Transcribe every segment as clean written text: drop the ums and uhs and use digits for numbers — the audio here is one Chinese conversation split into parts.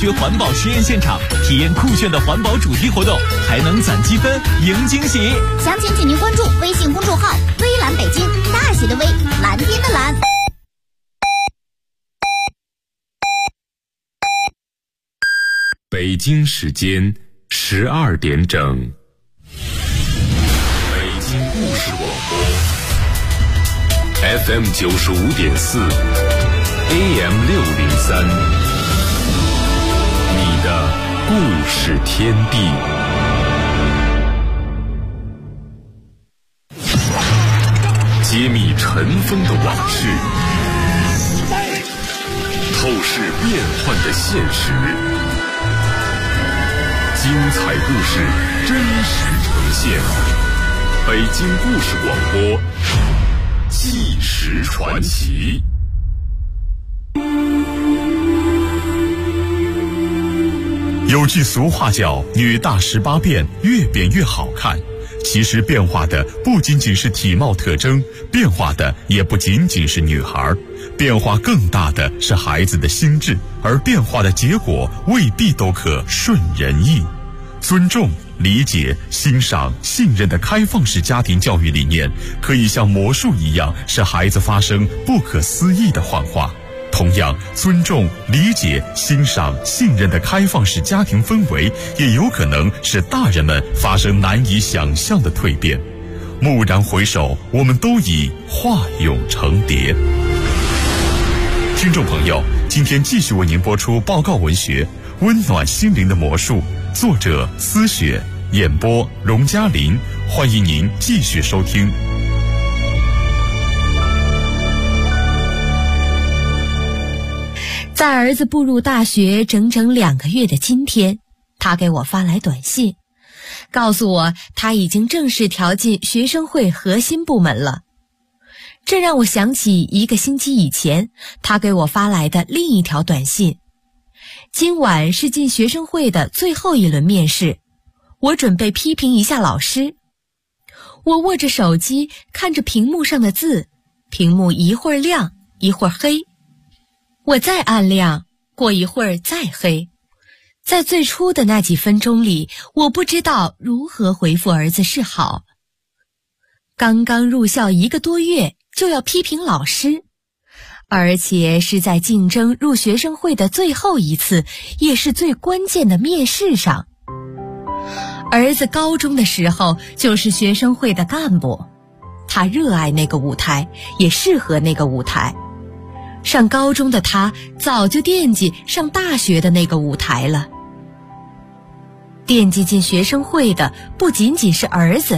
掘环保实验现场，体验酷炫的环保主题活动，还能攒积分赢惊喜。 详情请您关注微信公众号微蓝北京，大写的微，蓝天的蓝。 北京时间12点整，北京故事广播 FM 95.4 AM 603，你的故事天地。揭秘尘封的往事，透视变幻的现实，精彩故事真实呈现。北京故事广播，纪实传奇。 有句俗话叫“女大18变，越变越好看”。其实变化的不仅仅是体貌特征，变化的也不仅仅是女孩，变化更大的是孩子的心智，而变化的结果未必都可顺人意。尊重、理解、欣赏、信任的开放式家庭教育理念，可以像魔术一样，使孩子发生不可思议的幻化。同样，尊重、理解、欣赏、信任的开放式家庭氛围，也有可能使大人们发生难以想象的蜕变。蓦然回首，我们都已化蛹成蝶。听众朋友，今天继续为您播出报告文学《温暖心灵的魔术》，作者思雪，演播荣嘉林。欢迎您继续收听。 在儿子步入大学整整2个月的今天，他给我发来短信，告诉我他已经正式调进学生会核心部门了。这让我想起1个星期以前他给我发来的另一条短信：今晚是进学生会的最后一轮面试，我准备批评一下老师。我握着手机，看着屏幕上的字，屏幕一会儿亮一会儿黑，我再按亮，过一会儿再黑。在最初的那几分钟里，我不知道如何回复儿子是好。刚刚入校1个多月，就要批评老师，而且是在竞争入学生会的最后一次，也是最关键的面试上。儿子高中的时候就是学生会的干部，他热爱那个舞台，也适合那个舞台。上高中的他早就惦记上大学的那个舞台了。惦记进学生会的不仅仅是儿子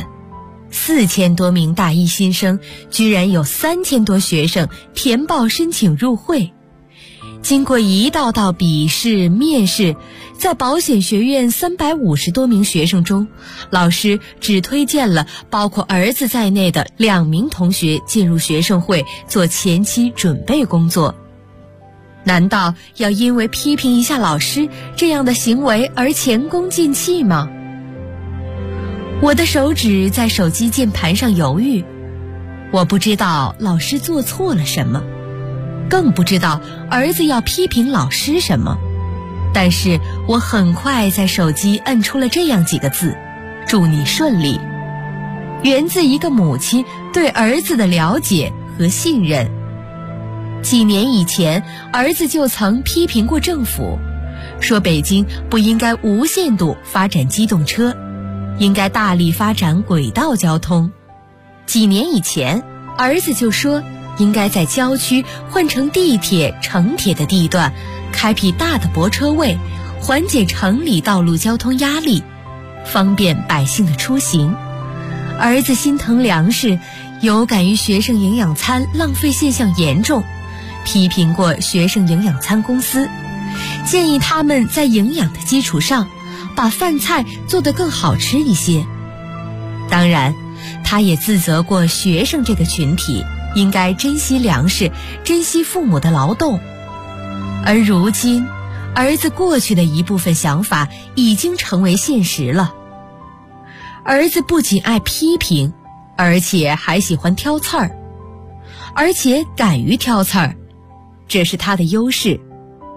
，4000多名大一新生，居然有3000多学生填报申请入会。经过一道道笔试、面试，在保险学院350多名学生中，老师只推荐了包括儿子在内的2名同学进入学生会做前期准备工作。难道要因为批评一下老师这样的行为而前功尽弃吗？我的手指在手机键盘上犹豫，我不知道老师做错了什么，更不知道儿子要批评老师什么，但是我很快在手机摁出了这样几个字：祝你顺利。源自一个母亲对儿子的了解和信任。几年以前，儿子就曾批评过政府，说北京不应该无限度发展机动车，应该大力发展轨道交通。几年以前，儿子就说应该在郊区换成地铁、城铁的地段，开辟大的泊车位，缓解城里道路交通压力，方便百姓的出行。儿子心疼粮食，有感于学生营养餐浪费现象严重，批评过学生营养餐公司，建议他们在营养的基础上，把饭菜做得更好吃一些。当然，他也自责过学生这个群体应该珍惜粮食，珍惜父母的劳动。而如今，儿子过去的一部分想法已经成为现实了。儿子不仅爱批评，而且还喜欢挑刺儿，而且敢于挑刺儿，这是他的优势。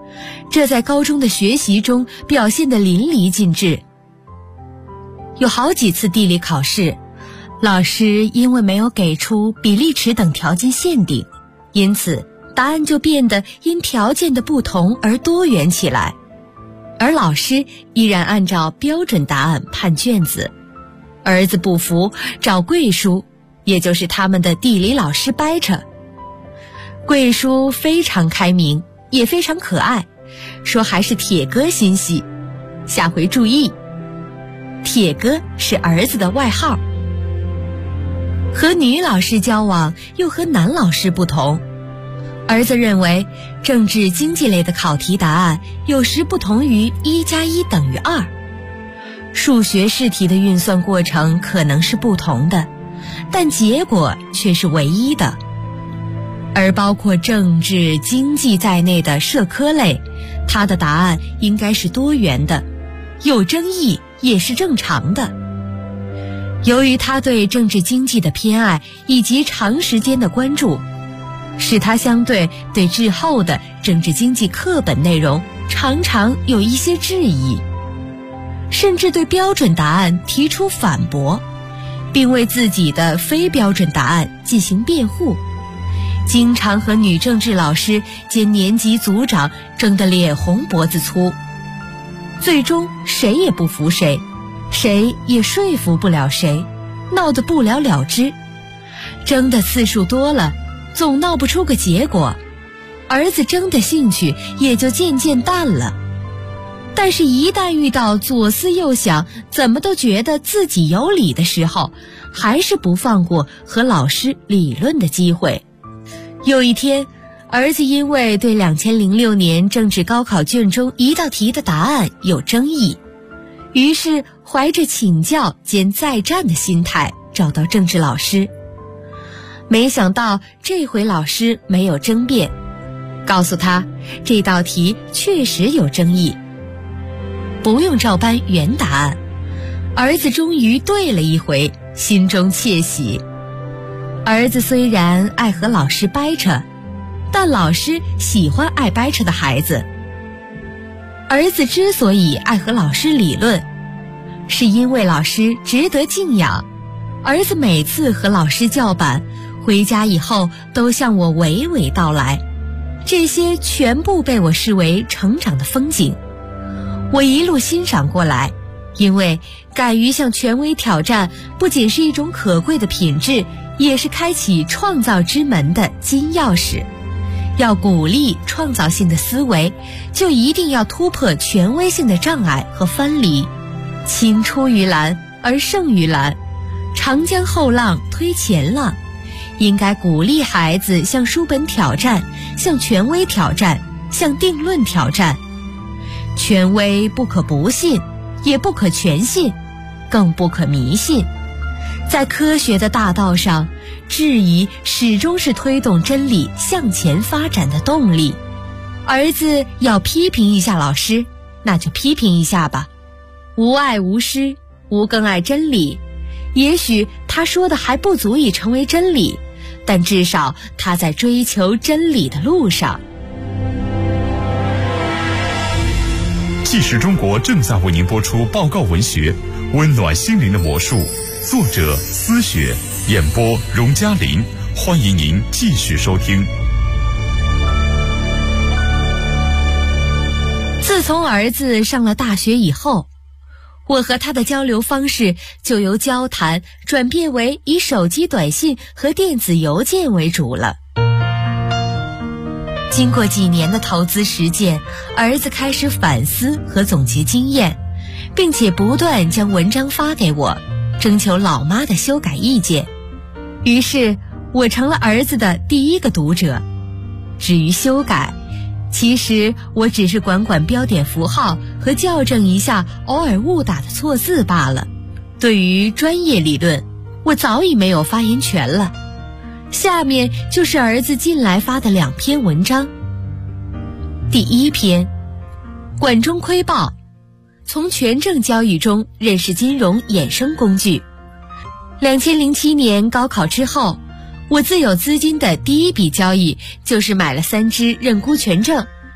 这在高中的学习中表现得淋漓尽致。有好几次地理考试，老师因为没有给出比例尺等条件限定，因此答案就变得因条件的不同而多元起来，而老师依然按照标准答案判卷子。儿子不服，找桂叔，也就是他们的地理老师掰扯。桂叔非常开明，也非常可爱，说还是铁哥心细，下回注意。铁哥是儿子的外号。和女老师交往又和男老师不同，儿子认为政治经济类的考题答案有时不同于1+1等于2，数学试题的运算过程可能是不同的，但结果却是唯一的。而包括政治经济在内的社科类，它的答案应该是多元的，有争议也是正常的。由于他对政治经济的偏爱以及长时间的关注，使他相对滞后的政治经济课本内容常常有一些质疑，甚至对标准答案提出反驳，并为自己的非标准答案进行辩护，经常和女政治老师兼年级组长争得脸红脖子粗，最终谁也不服谁，谁也说服不了谁，闹得不了了之。争的次数多了，总闹不出个结果，儿子争的兴趣也就渐渐淡了。但是一旦遇到左思右想，怎么都觉得自己有理的时候，还是不放过和老师理论的机会。有一天，儿子因为对2006年政治高考卷中一道题的答案有争议，于是怀着请教兼再战的心态找到政治老师。没想到这回老师没有争辩，告诉他这道题确实有争议，不用照搬原答案。儿子终于对了一回，心中窃喜。儿子虽然爱和老师掰扯，但老师喜欢爱掰扯的孩子。儿子之所以爱和老师理论，是因为老师值得敬仰。儿子每次和老师叫板，回家以后都向我娓娓道来，这些全部被我视为成长的风景。我一路欣赏过来，因为敢于向权威挑战，不仅是一种可贵的品质，也是开启创造之门的金钥匙。要鼓励创造性的思维，就一定要突破权威性的障碍和藩篱，青出于蓝而胜于蓝，长江后浪推前浪。应该鼓励孩子向书本挑战，向权威挑战，向定论挑战。权威不可不信，也不可全信，更不可迷信。在科学的大道上，质疑始终是推动真理向前发展的动力。儿子要批评一下老师，那就批评一下吧，无爱无师，无更爱真理。也许他说的还不足以成为真理，但至少他在追求真理的路上。 纪实中国正在为您播出报告文学《温暖心灵的魔术》，作者思雪，演播荣嘉林。欢迎您继续收听。 自从儿子上了大学以后，我和他的交流方式就由交谈转变为以手机短信和电子邮件为主了。经过几年的投资实践，儿子开始反思和总结经验，并且不断将文章发给我，征求老妈的修改意见。于是我成了儿子的第一个读者。至于修改，其实我只是管标点符号和校正一下偶尔误打的错字罢了。对于专业理论，我早已没有发言权了。下面就是儿子近来发的2篇文章。第1篇，管中窥豹，从权证交易中认识金融衍生工具。2007年高考之后，我自有资金的第一笔交易就是买了3只认沽权证，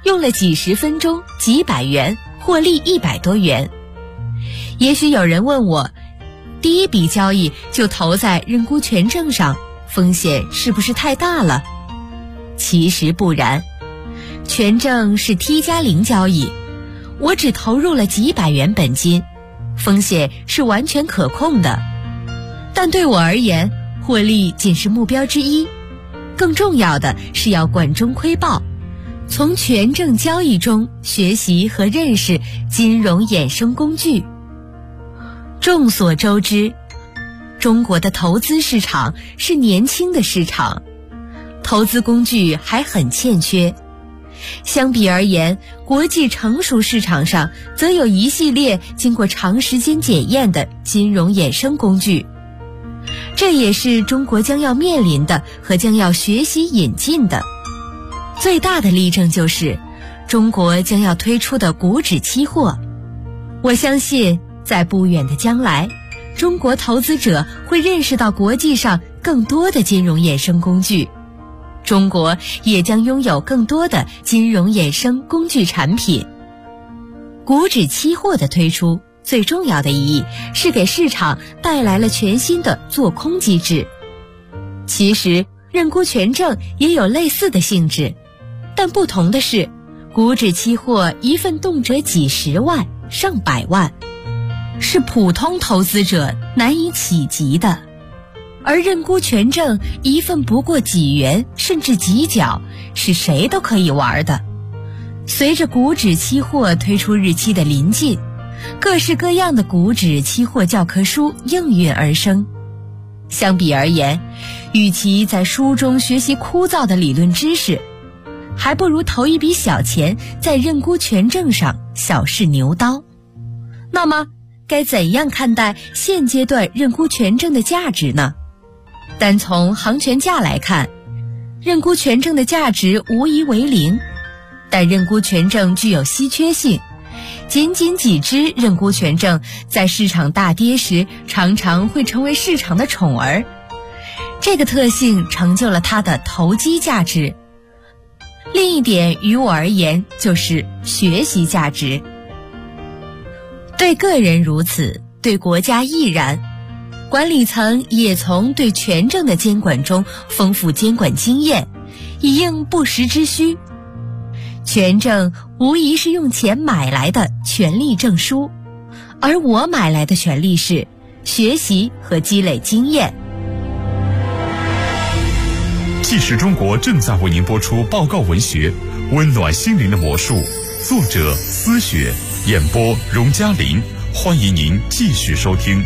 用了几十分钟几百元，获利100多元。也许有人问我，第一笔交易就投在认沽权证上，风险是不是太大了？其实不然，权证是 T+0 交易，我只投入了几百元本金，风险是完全可控的。但对我而言，获利仅是目标之一，更重要的是要管中窥豹，从权证交易中学习和认识金融衍生工具。众所周知，中国的投资市场是年轻的市场，投资工具还很欠缺。相比而言，国际成熟市场上则有一系列经过长时间检验的金融衍生工具，这也是中国将要面临的和将要学习引进的。最大的例证就是中国将要推出的股指期货。我相信在不远的将来，中国投资者会认识到国际上更多的金融衍生工具，中国也将拥有更多的金融衍生工具产品。股指期货的推出，最重要的意义是给市场带来了全新的做空机制。其实认沽权证也有类似的性质，但不同的是，股指期货一份动辄几十万、上百万，是普通投资者难以企及的。而认沽权证一份不过几元甚至几角，是谁都可以玩的。随着股指期货推出日期的临近，各式各样的股指期货教科书应运而生。相比而言，与其在书中学习枯燥的理论知识，还不如投一笔小钱在认沽权证上小试牛刀。那么该怎样看待现阶段认沽权证的价值呢？单从行权价来看，认沽权证的价值无疑为零，但认沽权证具有稀缺性，仅几只认沽权证在市场大跌时常常会成为市场的宠儿，这个特性成就了它的投机价值。另一点于我而言就是学习价值，对个人如此，对国家亦然。管理层也从对权证的监管中丰富监管经验，以应不时之需。权证无疑是用钱买来的权利证书，而我买来的权利是学习和积累经验。 纪实中国正在为您播出报告文学《温暖心灵的魔术》，作者思雪，演播荣嘉林。欢迎您继续收听。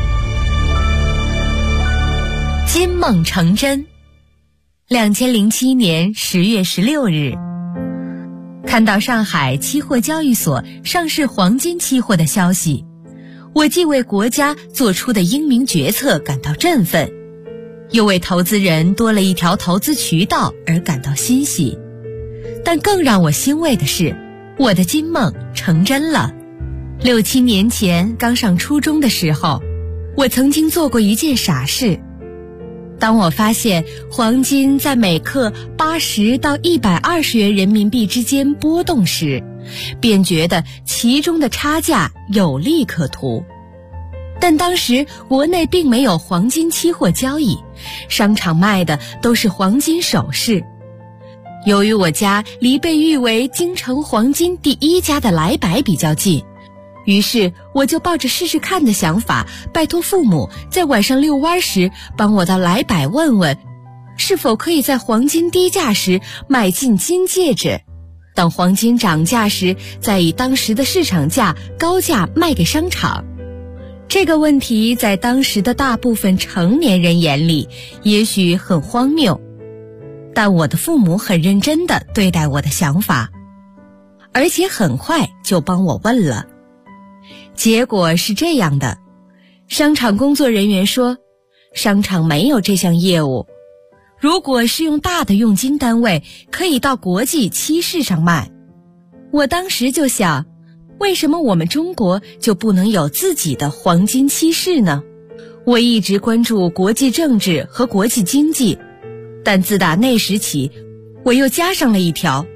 金梦成真。2007年10月16日，看到上海期货交易所上市黄金期货的消息，我既为国家做出的英明决策感到振奋，又为投资人多了一条投资渠道而感到欣喜。但更让我欣慰的是，我的金梦成真了。6、7年前刚上初中的时候，我曾经做过一件傻事。当我发现黄金在每克80到120元人民币之间波动时，便觉得其中的差价有利可图。但当时国内并没有黄金期货交易，商场卖的都是黄金首饰。由于我家离被誉为京城黄金第1家的来百比较近，于是我就抱着试试看的想法，拜托父母在晚上遛弯时帮我到来百问问，是否可以在黄金低价时买进金戒指，等黄金涨价时再以当时的市场价高价卖给商场。这个问题在当时的大部分成年人眼里也许很荒谬，但我的父母很认真地对待我的想法，而且很快就帮我问了。结果是这样的，商场工作人员说，商场没有这项业务，如果是用大的用金单位，可以到国际期市上卖。我当时就想，为什么我们中国就不能有自己的黄金期市呢？我一直关注国际政治和国际经济，但自打那时起，我又加上了一条，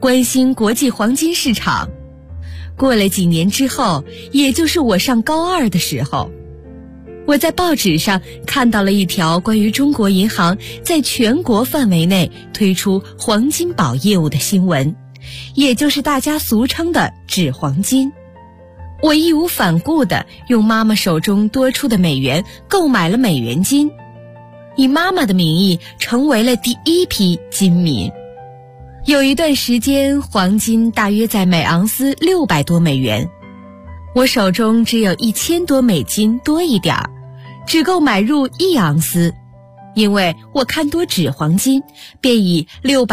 关心国际黄金市场。过了几年之后，也就是我上高2的时候，我在报纸上看到了一条关于中国银行在全国范围内推出黄金宝业务的新闻，也就是大家俗称的纸黄金。我义无反顾地用妈妈手中多出的美元购买了美元金，以妈妈的名义成为了第一批金民。有一段时间，黄金大约在每盎司600多美元，我手中只有1000多美金多一点儿，只够买入1盎司，因为我看多纸黄金，便以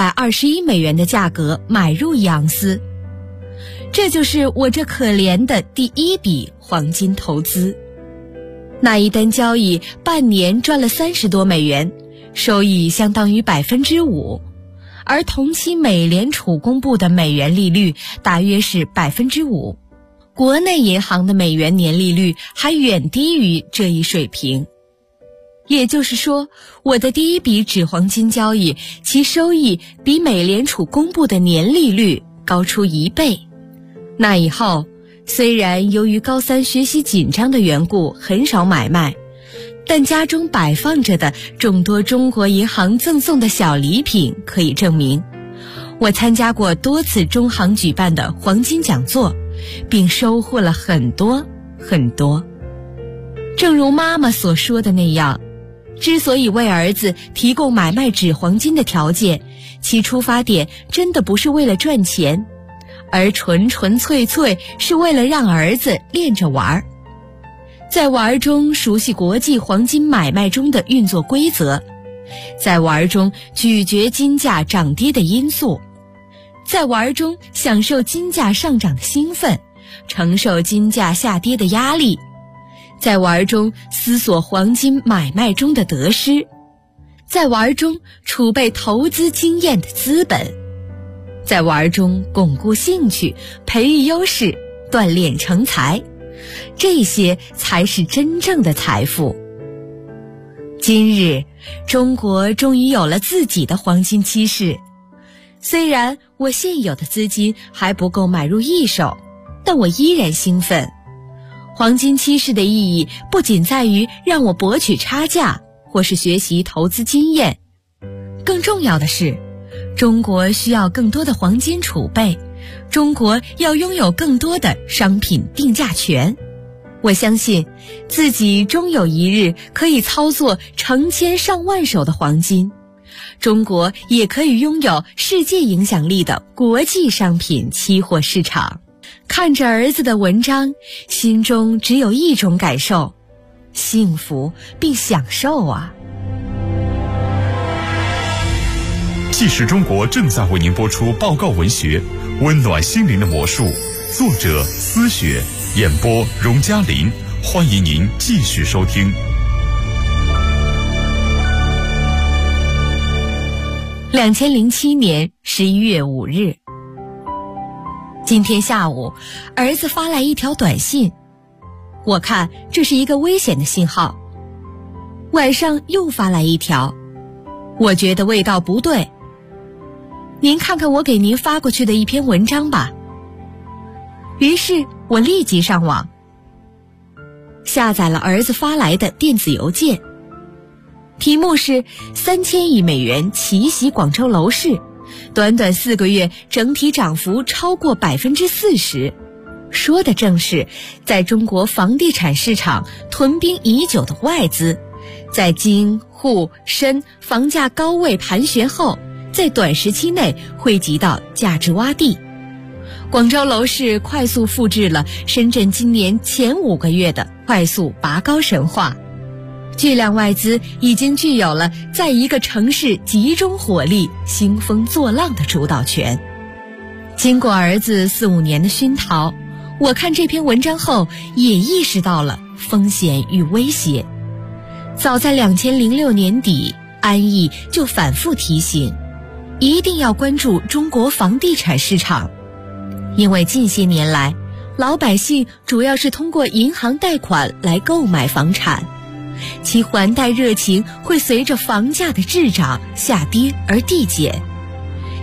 621美元的价格买入1盎司。这就是我这可怜的第一笔黄金投资。那一单交易半年赚了30多美元，收益相当于 5%， 而同期美联储公布的美元利率大约是 5%， 国内银行的美元年利率还远低于这一水平。也就是说，我的第一笔纸黄金交易，其收益比美联储公布的年利率高出1倍。那以后，虽然由于高3学习紧张的缘故很少买卖，但家中摆放着的众多中国银行赠送的小礼品可以证明，我参加过多次中行举办的黄金讲座，并收获了很多很多。正如妈妈所说的那样，之所以为儿子提供买卖纸黄金的条件，其出发点真的不是为了赚钱，而纯纯粹粹是为了让儿子练着玩，在玩中熟悉国际黄金买卖中的运作规则，在玩中咀嚼金价涨跌的因素，在玩中享受金价上涨的兴奋，承受金价下跌的压力，在玩中思索黄金买卖中的得失，在玩中储备投资经验的资本，在玩中巩固兴趣，培育优势，锻炼成才，这些才是真正的财富。今日，中国终于有了自己的黄金期市。虽然我现有的资金还不够买入一手，但我依然兴奋。黄金期市的意义不仅在于让我博取差价，或是学习投资经验，更重要的是，中国需要更多的黄金储备，中国要拥有更多的商品定价权。我相信自己终有一日可以操作成千上万手的黄金，中国也可以拥有世界影响力的国际商品期货市场。看着儿子的文章，心中只有一种感受：幸福并享受啊。 纪实中国正在为您播出报告文学《温暖心灵的魔术》，作者思雪，演播荣嘉林。欢迎您继续收听。 2007年11月5日，今天下午，儿子发来一条短信，我看这是一个危险的信号。晚上又发来一条，我觉得味道不对。您看看我给您发过去的一篇文章吧。于是我立即上网，下载了儿子发来的电子邮件，题目是3000亿美元奇袭广州楼市，短短4个月整体涨幅超过 40%， 说的正是在中国房地产市场屯兵已久的外资，在京沪深房价高位盘旋后，在短时期内汇集到价值洼地。广州楼市快速复制了深圳今年前5个月的快速拔高神话，巨量外资已经具有了在一个城市集中火力兴风作浪的主导权。经过儿子4、5年的熏陶，我看这篇文章后也意识到了风险与威胁。早在2006年底，安毅就反复提醒，一定要关注中国房地产市场，因为近些年来，老百姓主要是通过银行贷款来购买房产，其还贷热情会随着房价的滞涨下跌而递减。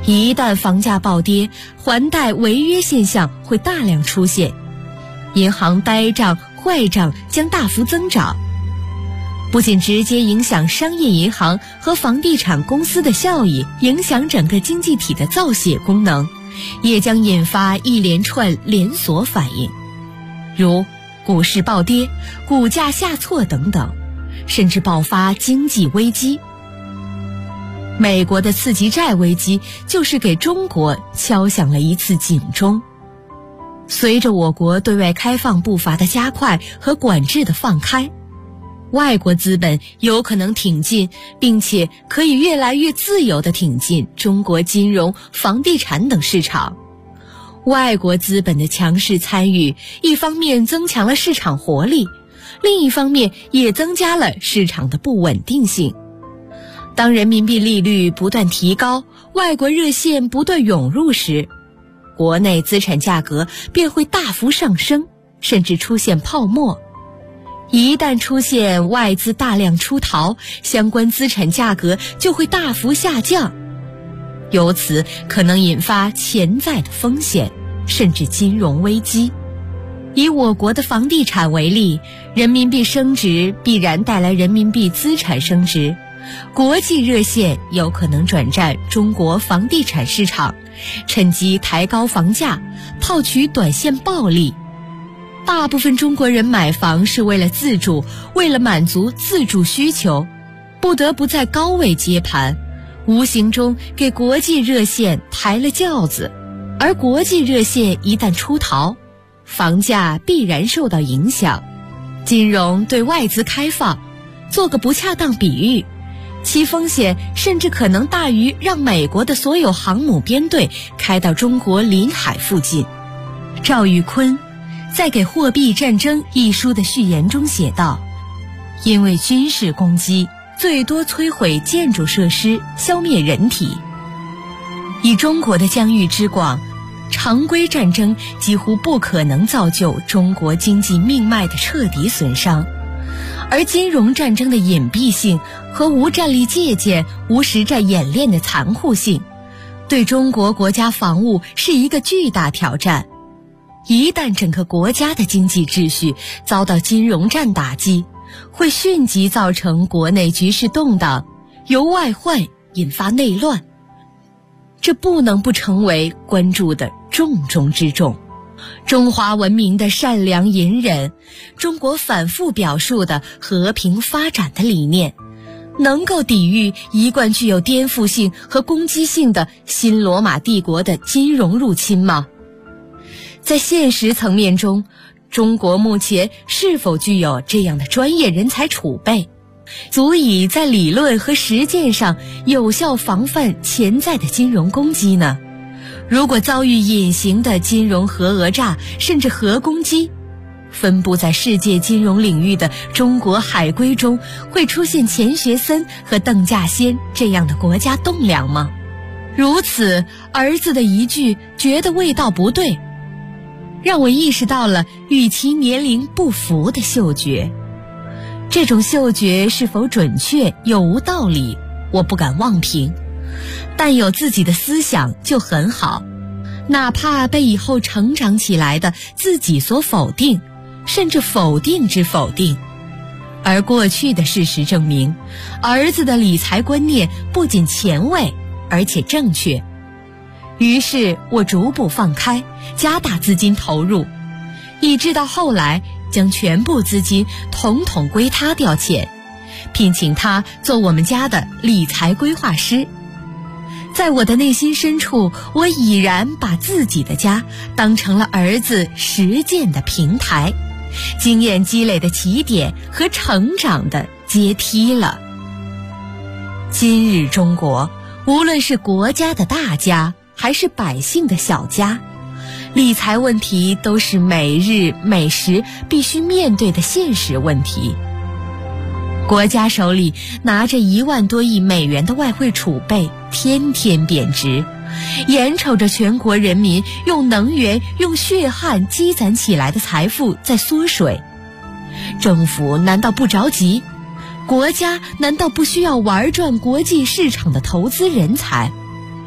一旦房价暴跌，还贷违约现象会大量出现，银行呆账、坏账将大幅增长，不仅直接影响商业银行和房地产公司的效益，影响整个经济体的造血功能，也将引发一连串连锁反应，如股市暴跌、股价下挫等等，甚至爆发经济危机。美国的次级债危机就是给中国敲响了一次警钟。随着我国对外开放步伐的加快和管制的放开，外国资本有可能挺进，并且可以越来越自由地挺进中国金融、房地产等市场。外国资本的强势参与，一方面增强了市场活力，另一方面也增加了市场的不稳定性。当人民币利率不断提高，外国热线不断涌入时，国内资产价格便会大幅上升，甚至出现泡沫。一旦出现外资大量出逃，相关资产价格就会大幅下降，由此可能引发潜在的风险，甚至金融危机。以我国的房地产为例，人民币升值必然带来人民币资产升值，国际热线有可能转战中国房地产市场，趁机抬高房价，套取短线暴利。大部分中国人买房是为了自住，为了满足自住需求，不得不在高位接盘，无形中给国际热线抬了轿子。而国际热线一旦出逃，房价必然受到影响。金融对外资开放，做个不恰当比喻，其风险甚至可能大于让美国的所有航母编队开到中国临海附近。赵玉坤在《给货币战争》一书的序言中写道，因为军事攻击最多摧毁建筑设施，消灭人体。以中国的疆域之广，常规战争几乎不可能造就中国经济命脉的彻底损伤，而金融战争的隐蔽性和无战力借鉴、无实战演练的残酷性，对中国国家防务是一个巨大挑战。一旦整个国家的经济秩序遭到金融战打击，会迅即造成国内局势动荡，由外患引发内乱，这不能不成为关注的重中之重。中华文明的善良隐忍，中国反复表述的和平发展的理念，能够抵御一贯具有颠覆性和攻击性的新罗马帝国的金融入侵吗？在现实层面中，中国目前是否具有这样的专业人才储备，足以在理论和实践上有效防范潜在的金融攻击呢？如果遭遇隐形的金融核讹诈甚至核攻击，分布在世界金融领域的中国海归中会出现钱学森和邓稼先这样的国家栋梁吗？如此，儿子的一句觉得味道不对，让我意识到了与其年龄不符的嗅觉。这种嗅觉是否准确有无道理，我不敢妄评，但有自己的思想就很好，哪怕被以后成长起来的自己所否定，甚至否定之否定。而过去的事实证明，儿子的理财观念不仅前卫，而且正确。于是我逐步放开，加大资金投入，以致到后来将全部资金统统归他调遣，聘请他做我们家的理财规划师。在我的内心深处，我已然把自己的家当成了儿子实践的平台，经验积累的起点和成长的阶梯了。今日中国，无论是国家的大家还是百姓的小家，理财问题都是每日每时必须面对的现实问题。国家手里拿着1万多亿美元的外汇储备，天天贬值，眼瞅着全国人民用能源、用血汗积攒起来的财富在缩水，政府难道不着急？国家难道不需要玩转国际市场的投资人才？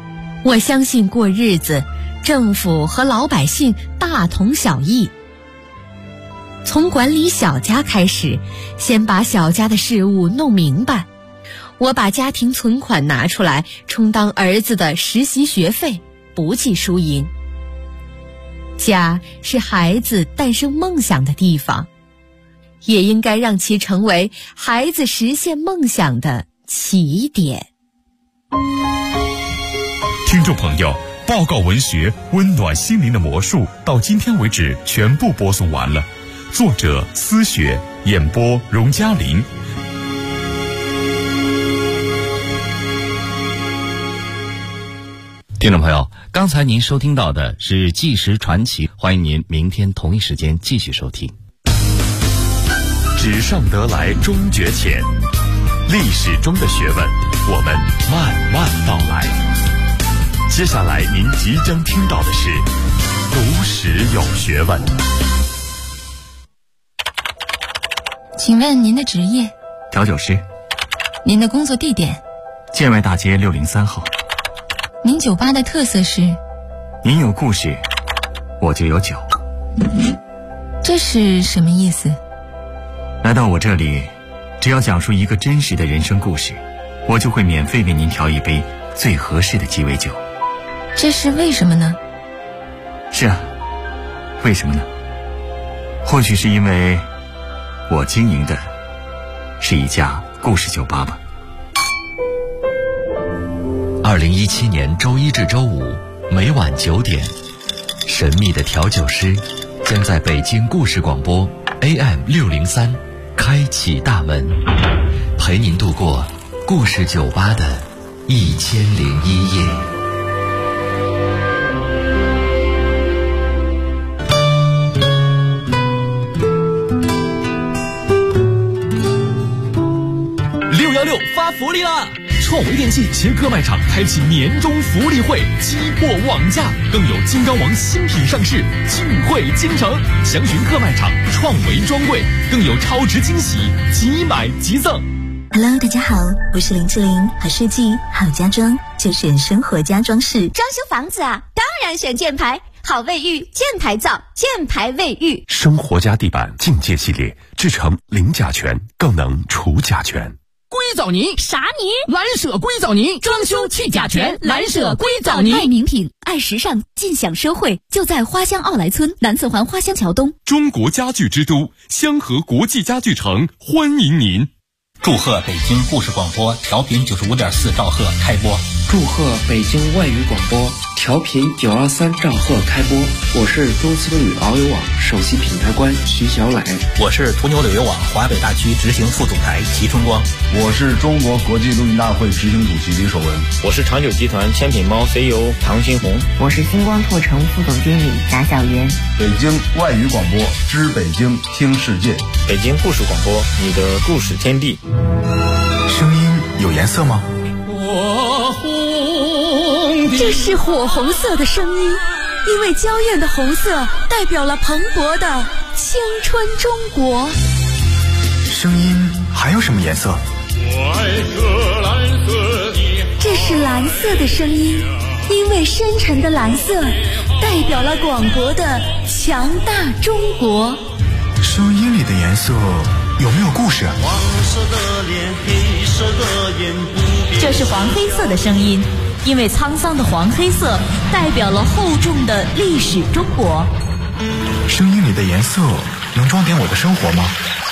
我相信过日子，政府和老百姓大同小异。从管理小家开始，先把小家的事务弄明白。我把家庭存款拿出来，充当儿子的实习学费，不计输赢。家是孩子诞生梦想的地方，也应该让其成为孩子实现梦想的起点。 听众朋友，报告文学温暖心灵的魔术到今天为止全部播送完了。作者思雪，演播荣嘉林。 听众朋友，刚才您收听到的是《纪实传奇》，欢迎您明天同一时间继续收听。 纸上得来终觉浅，历史中的学问，我们慢慢道来。接下来您即将听到的是读史有学问。 请问您的职业？ 调酒师。 您的工作地点？ 建外大街603号。 您酒吧的特色是？ 您有故事，我就有酒。 这是什么意思？ 来到我这里，只要讲述一个真实的人生故事，我就会免费为您调一杯最合适的鸡尾酒。 这是为什么呢？ 是啊，为什么呢？或许是因为我经营的是一家故事酒吧吧。 2017年周一至周五每晚9点，神秘的调酒师将在北京故事广播 AM603开启大门，陪您度过故事酒吧的1001夜。 616发福利啦！创维电器协客卖场开启年终福利会，激破网价，更有金刚王新品上市，聚会京城。详询客卖场创维专柜，更有超值惊喜，即买即赠。 Hello， 大家好，我是林志玲，好设计好家装就选生活家装饰。 装修房子啊，当然选箭牌，好卫浴箭牌皂，箭牌卫浴。 生活家地板境界系列，制成零甲醛，更能除甲醛。 硅藻泥啥泥？ 蓝舍硅藻泥，装修去甲醛，蓝舍硅藻泥。 爱名品，爱时尚，尽享社会，就在花乡奥莱村南四环花乡桥东。 中国家具之都香河国际家具城欢迎您。 祝贺北京故事广播调频95.4兆赫开播。 祝贺北京外语广播调频923兆赫开播。我是中思旅遨游网首席品牌官徐小磊。 我是途牛旅游网华北大区执行副总裁齐春光。 我是中国国际录音大会执行主席李守文。 我是长久集团千品猫 CEO 唐新红。 我是星光拓城副总经理贾小媛。 北京外语广播，知北京，听世界。 北京故事广播，你的故事天地。 声音有颜色吗？ 这是火红色的声音，因为娇艳的红色代表了蓬勃的青春中国。 声音还有什么颜色？ 这是蓝色的声音，因为深沉的蓝色代表了广博的强大中国。 声音里的颜色有没有故事？ 这是黄黑色的声音，因为沧桑的黄黑色代表了厚重的历史中国。 声音里的颜色能装点我的生活吗？